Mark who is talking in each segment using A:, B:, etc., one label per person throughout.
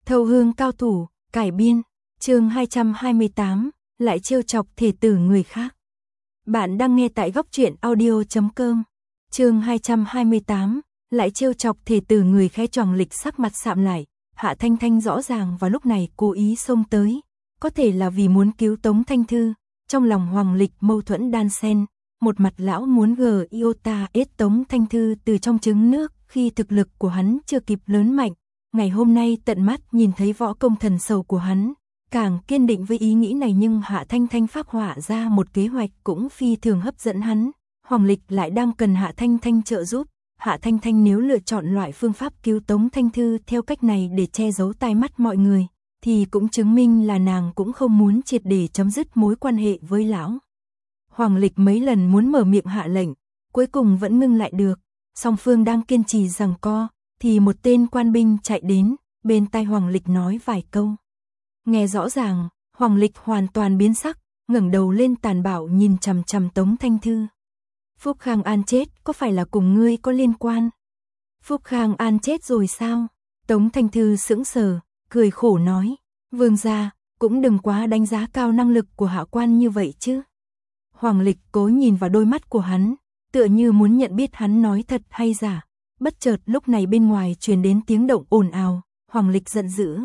A: Thâu hương cao thủ, cải biên, chương 228, lại trêu chọc thể tử người khác. Bạn đang nghe tại góc truyện audio.com. Chương 228, lại trêu chọc thể tử người khác. Choàng Lịch sắc mặt sạm lại, Hạ Thanh Thanh rõ ràng vào lúc này cố ý xông tới, có thể là vì muốn cứu Tống Thanh Thư. Trong lòng Hoàng Lịch mâu thuẫn đan xen, một mặt lão muốn iota ết Tống Thanh Thư từ trong trứng nước khi thực lực của hắn chưa kịp lớn mạnh. Ngày hôm nay tận mắt nhìn thấy võ công thần sầu của hắn, càng kiên định với ý nghĩ này, nhưng Hạ Thanh Thanh phác họa ra một kế hoạch cũng phi thường hấp dẫn hắn. Hoàng Lịch lại đang cần Hạ Thanh Thanh trợ giúp. Hạ Thanh Thanh nếu lựa chọn loại phương pháp cứu Tống Thanh Thư theo cách này để che giấu tai mắt mọi người, thì cũng chứng minh là nàng cũng không muốn triệt để chấm dứt mối quan hệ với lão. Hoàng Lịch mấy lần muốn mở miệng hạ lệnh, cuối cùng vẫn ngưng lại được. Song phương đang kiên trì giằng co, thì một tên quan binh chạy đến, bên tai Hoàng Lịch nói vài câu. Nghe rõ ràng, Hoàng Lịch hoàn toàn biến sắc, ngẩng đầu lên tàn bạo nhìn chằm chằm Tống Thanh Thư. Phúc Khang An chết có phải là cùng ngươi có liên quan? Phúc Khang An chết rồi sao? Tống Thanh Thư sững sờ, cười khổ nói, vương gia, cũng đừng quá đánh giá cao năng lực của hạ quan như vậy chứ. Hoàng Lịch cố nhìn vào đôi mắt của hắn, tựa như muốn nhận biết hắn nói thật hay giả. Bất chợt lúc này bên ngoài truyền đến tiếng động ồn ào, Hoàng Lịch giận dữ.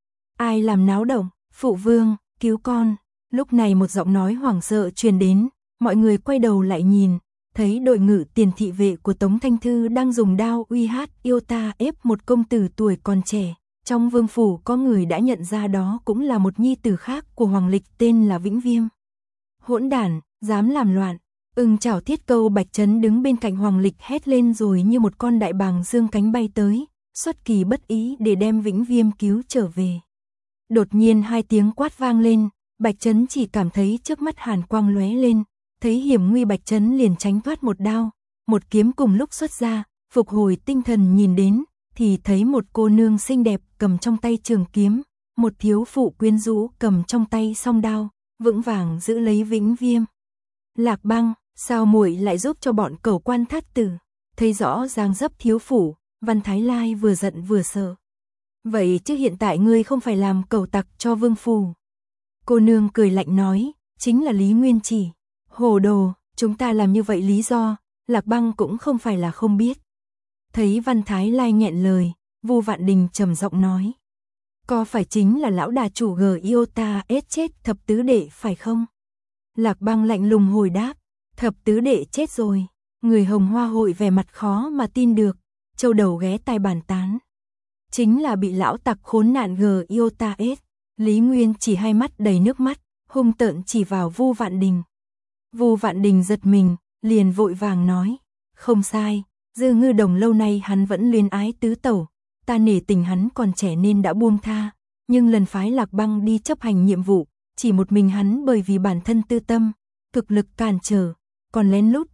A: Ai làm náo động? Phụ vương, cứu con. Lúc này một giọng nói hoảng sợ truyền đến, mọi người quay đầu lại nhìn, thấy đội ngự tiền thị vệ của Tống Thanh Thư đang dùng đao iota ép một công tử tuổi còn trẻ. Trong vương phủ có người đã nhận ra đó cũng là một nhi tử khác của Hoàng Lịch tên là Vĩnh Viêm. Hỗn đản, dám làm loạn. Ưng Chảo Thiết Câu Bạch Trấn đứng bên cạnh Hoàng Lịch hét lên rồi như một con đại bàng dương cánh bay tới, xuất kỳ bất ý để đem Vĩnh Viêm cứu trở về. Đột nhiên hai tiếng quát vang lên, Bạch Trấn chỉ cảm thấy trước mắt hàn quang lóe lên, thấy hiểm nguy Bạch Trấn liền tránh thoát một đao, một kiếm cùng lúc xuất ra, phục hồi tinh thần nhìn đến, thì thấy một cô nương xinh đẹp cầm trong tay trường kiếm, một thiếu phụ quyến rũ cầm trong tay song đao, vững vàng giữ lấy Vĩnh Viêm. Lạc Băng, sao muội lại giúp cho bọn cẩu quan thát tử? Thấy rõ dáng dấp thiếu phụ, Văn Thái Lai vừa giận vừa sợ. Vậy chứ hiện tại ngươi không phải làm cẩu tặc cho vương phủ? Cô nương cười lạnh nói, chính là Lý Nguyên Chỉ. Hồ đồ, chúng ta làm như vậy lý do, Lạc Băng cũng không phải là không biết. Thấy Văn Thái Lai nghẹn lời, Vu Vạn Đình trầm giọng nói, có phải chính là lão đà chủ iota ết chết thập tứ đệ phải không? Lạc Băng lạnh lùng hồi đáp, thập tứ đệ chết rồi. Người Hồng Hoa hội vẻ mặt khó mà tin được, châu đầu ghé tai bàn tán. Chính là bị lão tặc khốn nạn iota ết. Lý Nguyên chỉ hai mắt đầy nước mắt, hung tợn chỉ vào Vu Vạn Đình. Vu Vạn Đình giật mình, liền vội vàng nói, không sai, Dư Ngư Đồng lâu nay hắn vẫn luyến ái tứ tẩu, ta nể tình hắn còn trẻ nên đã buông tha, nhưng lần phái Lạc Băng đi chấp hành nhiệm vụ, chỉ một mình hắn bởi vì bản thân tư tâm, cực lực cản trở, còn lén lút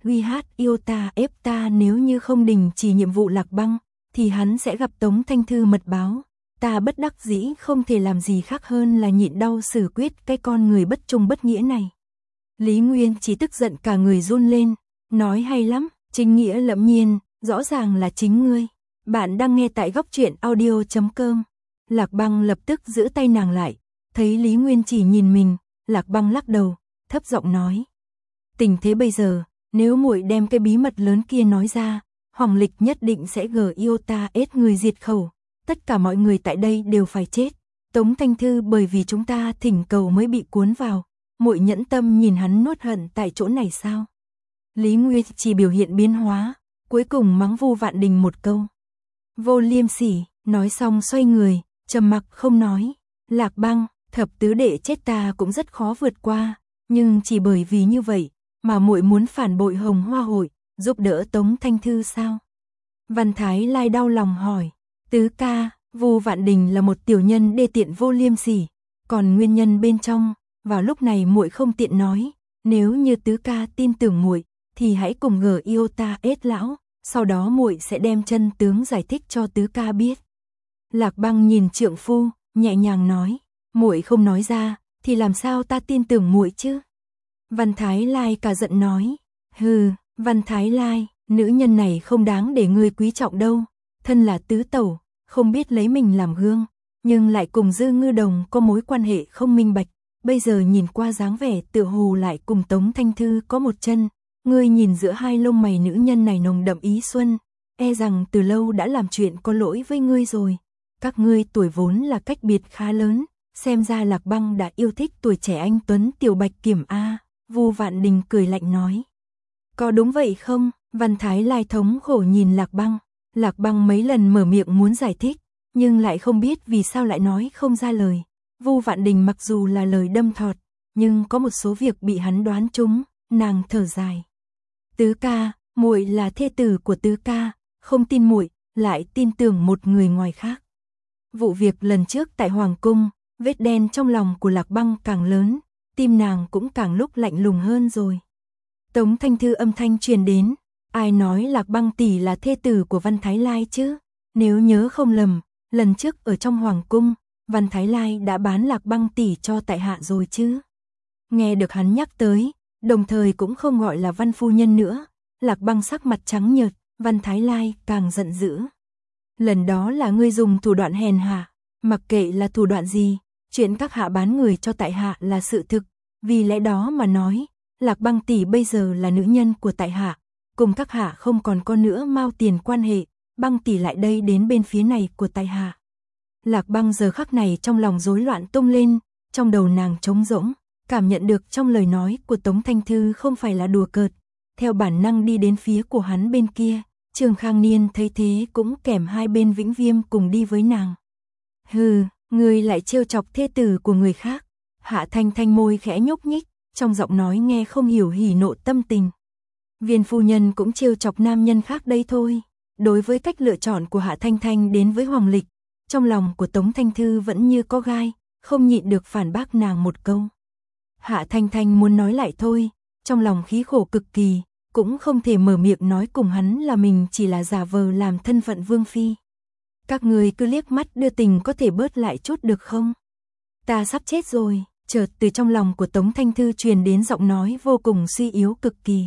A: iota ép ta. Nếu như không đình chỉ nhiệm vụ Lạc Băng, thì hắn sẽ gặp Tống Thanh Thư mật báo. Ta bất đắc dĩ không thể làm gì khác hơn là nhịn đau xử quyết cái con người bất trung bất nghĩa này. Lý Nguyên chỉ tức giận cả người run lên, nói hay lắm, chính nghĩa lẫm nhiên, rõ ràng là chính ngươi. Bạn đang nghe tại góc truyện audio.com. Lạc Băng lập tức giữ tay nàng lại, thấy Lý Nguyên chỉ nhìn mình, Lạc Băng lắc đầu, thấp giọng nói, tình thế bây giờ, nếu muội đem cái bí mật lớn kia nói ra, Hoàng Lịch nhất định sẽ iota ết người diệt khẩu, tất cả mọi người tại đây đều phải chết. Tống Thanh Thư bởi vì chúng ta thỉnh cầu mới bị cuốn vào, muội nhẫn tâm nhìn hắn nuốt hận tại chỗ này sao? Lý Nguyên chỉ biểu hiện biến hóa, cuối cùng mắng Vu Vạn Đình một câu. Vô liêm sỉ, nói xong xoay người, trầm mặc không nói. Lạc Băng, thập tứ đệ chết ta cũng rất khó vượt qua, nhưng chỉ bởi vì như vậy mà muội muốn phản bội Hồng Hoa hội, giúp đỡ Tống Thanh Thư sao? Văn Thái Lai đau lòng hỏi. Tứ ca, Vu Vạn Đình là một tiểu nhân đê tiện vô liêm sỉ, còn nguyên nhân bên trong, vào lúc này muội không tiện nói, nếu như tứ ca tin tưởng muội, thì hãy cùng iota ết lão, sau đó muội sẽ đem chân tướng giải thích cho tứ ca biết. Lạc Băng nhìn trượng phu, nhẹ nhàng nói, muội không nói ra, thì làm sao ta tin tưởng muội chứ? Văn Thái Lai cả giận nói, hừ, Văn Thái Lai, nữ nhân này không đáng để ngươi quý trọng đâu, thân là tứ tẩu, không biết lấy mình làm gương, nhưng lại cùng Dư Ngư Đồng có mối quan hệ không minh bạch, bây giờ nhìn qua dáng vẻ tựa hồ lại cùng Tống Thanh Thư có một chân, ngươi nhìn giữa hai lông mày nữ nhân này nồng đậm ý xuân, e rằng từ lâu đã làm chuyện có lỗi với ngươi rồi. Các ngươi tuổi vốn là cách biệt khá lớn, xem ra Lạc Băng đã yêu thích tuổi trẻ anh tuấn tiểu Bạch Kiểm a. Vu Vạn Đình cười lạnh nói. Có đúng vậy không? Văn Thái Lai thống khổ nhìn Lạc Băng. Lạc Băng mấy lần mở miệng muốn giải thích, nhưng lại không biết vì sao lại nói không ra lời. Vu Vạn Đình mặc dù là lời đâm thọt, nhưng có một số việc bị hắn đoán trúng, nàng thở dài. Tứ ca, muội là thê tử của tứ ca, không tin muội, lại tin tưởng một người ngoài khác. Vụ việc lần trước tại Hoàng cung, vết đen trong lòng của Lạc Băng càng lớn, tim nàng cũng càng lúc lạnh lùng hơn rồi. Tống Thanh Thư âm thanh truyền đến, ai nói Lạc Băng tỷ là thê tử của Văn Thái Lai chứ? Nếu nhớ không lầm, lần trước ở trong Hoàng cung, Văn Thái Lai đã bán Lạc Băng tỷ cho tại hạ rồi chứ? Nghe được hắn nhắc tới, đồng thời cũng không gọi là Văn phu nhân nữa, Lạc Băng sắc mặt trắng nhợt, Văn Thái Lai càng giận dữ. Lần đó là ngươi dùng thủ đoạn hèn hạ, mặc kệ là thủ đoạn gì, chuyện các hạ bán người cho tại hạ là sự thực, vì lẽ đó mà nói, Lạc Băng tỷ bây giờ là nữ nhân của tại hạ, cùng các hạ không còn có nữa mao tiền quan hệ, Băng tỷ lại đây đến bên phía này của tại hạ. Lạc Băng giờ khắc này trong lòng rối loạn tung lên, trong đầu nàng trống rỗng, cảm nhận được trong lời nói của Tống Thanh Thư không phải là đùa cợt, theo bản năng đi đến phía của hắn bên kia. Trương Khang Niên thấy thế cũng kèm hai bên Vĩnh Viêm cùng đi với nàng. Hừ, ngươi lại trêu chọc thê tử của người khác. Hạ Thanh Thanh môi khẽ nhúc nhích, trong giọng nói nghe không hiểu hỉ nộ tâm tình. Viên phu nhân cũng trêu chọc nam nhân khác đây thôi. Đối với cách lựa chọn của Hạ Thanh Thanh đến với Hoàng Lịch, trong lòng của Tống Thanh Thư vẫn như có gai, không nhịn được phản bác nàng một câu. Hạ Thanh Thanh muốn nói lại thôi, trong lòng khí khổ cực kỳ, cũng không thể mở miệng nói cùng hắn là mình chỉ là giả vờ làm thân phận vương phi. Các người cứ liếc mắt đưa tình có thể bớt lại chút được không? Ta sắp chết rồi, chợt từ trong lòng của Tống Thanh Thư truyền đến giọng nói vô cùng suy yếu cực kỳ.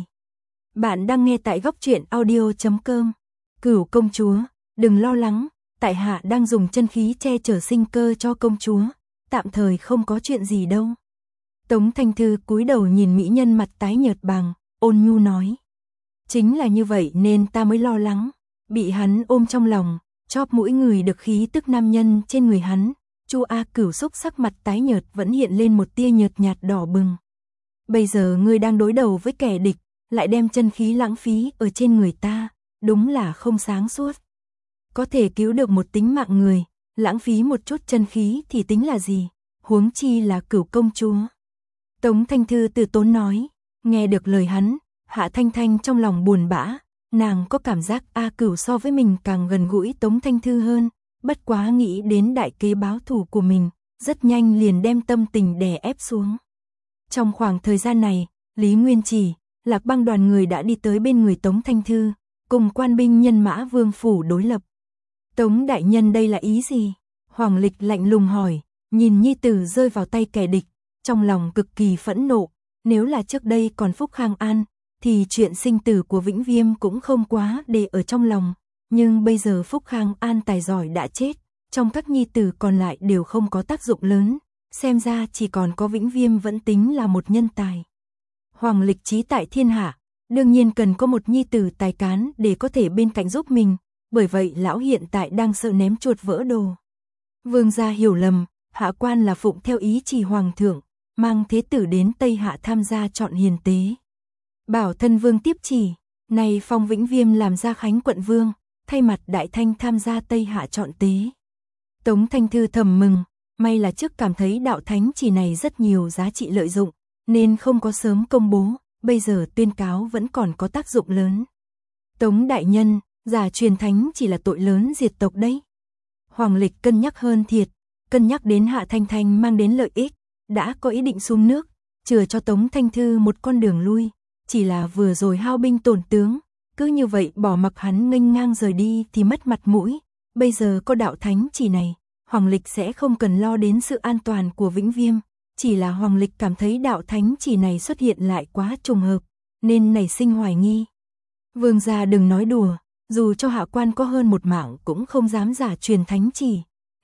A: Bạn đang nghe tại góc truyện audio.com. Cửu công chúa, đừng lo lắng, tại hạ đang dùng chân khí che chở sinh cơ cho công chúa, tạm thời không có chuyện gì đâu. Tống Thanh Thư cúi đầu nhìn mỹ nhân mặt tái nhợt bàng, ôn nhu nói. Chính là như vậy nên ta mới lo lắng, bị hắn ôm trong lòng, chóp mũi người được khí tức nam nhân trên người hắn. Chu A Cửu xúc sắc mặt tái nhợt vẫn hiện lên một tia nhợt nhạt đỏ bừng. Bây giờ ngươi đang đối đầu với kẻ địch, lại đem chân khí lãng phí ở trên người ta, đúng là không sáng suốt. Có thể cứu được một tính mạng người, lãng phí một chút chân khí thì tính là gì, huống chi là Cửu công chúa. Tống Thanh Thư từ tốn nói, nghe được lời hắn, Hạ Thanh Thanh trong lòng buồn bã, nàng có cảm giác A Cửu so với mình càng gần gũi Tống Thanh Thư hơn, bất quá nghĩ đến đại kế báo thù của mình, rất nhanh liền đem tâm tình đè ép xuống. Trong khoảng thời gian này, Lý Nguyên Chỉ, Lạc Băng đoàn người đã đi tới bên người Tống Thanh Thư, cùng quan binh nhân mã vương phủ đối lập. Tống đại nhân đây là ý gì? Hoàng Lịch lạnh lùng hỏi, nhìn nhi tử rơi vào tay kẻ địch, trong lòng cực kỳ phẫn nộ, nếu là trước đây còn Phúc Khang An, thì chuyện sinh tử của Vĩnh Viêm cũng không quá để ở trong lòng, nhưng bây giờ Phúc Khang An tài giỏi đã chết, trong các nhi tử còn lại đều không có tác dụng lớn, xem ra chỉ còn có Vĩnh Viêm vẫn tính là một nhân tài. Hoàng Lịch trí tại thiên hạ, đương nhiên cần có một nhi tử tài cán để có thể bên cạnh giúp mình, bởi vậy lão hiện tại đang sợ ném chuột vỡ đồ. Vương gia hiểu lầm, hạ quan là phụng theo ý chỉ hoàng thượng, mang thế tử đến Tây Hạ tham gia chọn hiền tế. Bảo thân vương tiếp chỉ, này phong Vĩnh Viêm làm ra Khánh quận vương, thay mặt Đại Thanh tham gia Tây Hạ chọn tế. Tống Thanh Thư thầm mừng, may là trước cảm thấy đạo thánh chỉ này rất nhiều giá trị lợi dụng, nên không có sớm công bố, bây giờ tuyên cáo vẫn còn có tác dụng lớn. Tống đại nhân, giả truyền thánh chỉ là tội lớn diệt tộc đấy. Hoàng Lịch cân nhắc hơn thiệt, cân nhắc đến Hạ Thanh Thanh mang đến lợi ích, đã có ý định xung nước, chừa cho Tống Thanh Thư một con đường lui, chỉ là vừa rồi hao binh tổn tướng, cứ như vậy bỏ mặc hắn nghênh ngang rời đi thì mất mặt mũi, bây giờ có đạo thánh chỉ này, Hoàng Lịch sẽ không cần lo đến sự an toàn của Vĩnh Viêm, chỉ là Hoàng Lịch cảm thấy đạo thánh chỉ này xuất hiện lại quá trùng hợp, nên nảy sinh hoài nghi. Vương gia đừng nói đùa, dù cho hạ quan có hơn một mạng cũng không dám giả truyền thánh chỉ,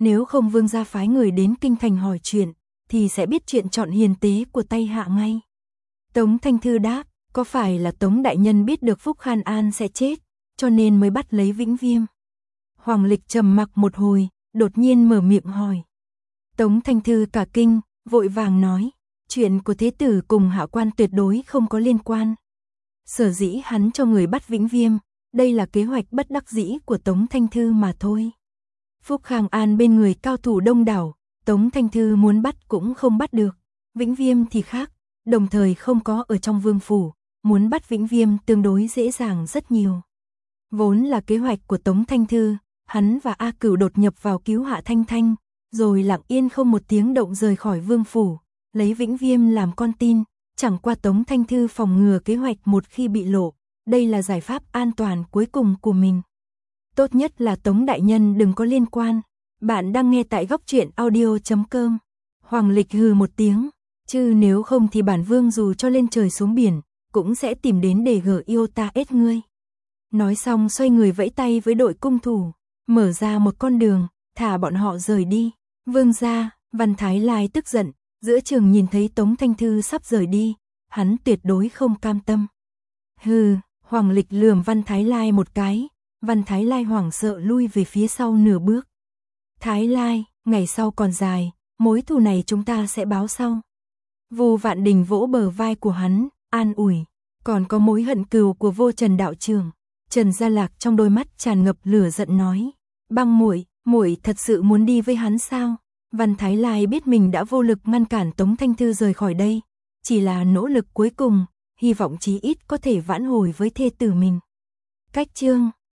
A: nếu không vương gia phái người đến kinh thành hỏi chuyện, thì sẽ biết chuyện chọn hiền tế của tay hạ ngay. Tống Thanh Thư đáp, có phải là Tống đại nhân biết được Phúc Khan An sẽ chết, cho nên mới bắt lấy Vĩnh Viêm? Hoàng Lịch trầm mặc một hồi, đột nhiên mở miệng hỏi. Tống Thanh Thư cả kinh, vội vàng nói, chuyện của thế tử cùng hạ quan tuyệt đối không có liên quan. Sở dĩ hắn cho người bắt Vĩnh Viêm, đây là kế hoạch bất đắc dĩ của Tống Thanh Thư mà thôi. Phúc Khang An bên người cao thủ đông đảo, Tống Thanh Thư muốn bắt cũng không bắt được. Vĩnh Viêm thì khác, đồng thời không có ở trong vương phủ, muốn bắt Vĩnh Viêm tương đối dễ dàng rất nhiều. Vốn là kế hoạch của Tống Thanh Thư, hắn và A Cửu đột nhập vào cứu Hạ Thanh Thanh, rồi lặng yên không một tiếng động rời khỏi vương phủ, lấy Vĩnh Viêm làm con tin, chẳng qua Tống Thanh Thư phòng ngừa kế hoạch một khi bị lộ, đây là giải pháp an toàn cuối cùng của mình. Tốt nhất là Tống đại nhân đừng có liên quan. Bạn đang nghe tại góc truyện audio.com. Hoàng Lịch hừ một tiếng, chứ nếu không thì bản vương dù cho lên trời xuống biển, cũng sẽ tìm đến để gỡ yêu ta ết ngươi. Nói xong xoay người vẫy tay với đội cung thủ, mở ra một con đường, thả bọn họ rời đi. Vương gia, Văn Thái Lai tức giận, giữa trường nhìn thấy Tống Thanh Thư sắp rời đi, hắn tuyệt đối không cam tâm. Hừ, Hoàng Lịch lườm Văn Thái Lai một cái, Văn Thái Lai hoảng sợ lui về phía sau nửa bước. Thái Lai, ngày sau còn dài, mối thù này chúng ta sẽ báo sau. Vô Vạn Đình vỗ bờ vai của hắn, an ủi, còn có mối hận cừu của Vô Trần đạo trưởng. Trần Gia Lạc trong đôi mắt tràn ngập lửa giận nói, Băng muội, muội thật sự muốn đi với hắn sao? Văn Thái Lai biết mình đã vô lực ngăn cản Tống Thanh Thư rời khỏi đây, chỉ là nỗ lực cuối cùng, hy vọng chí ít có thể vãn hồi với thê tử mình. Cách chương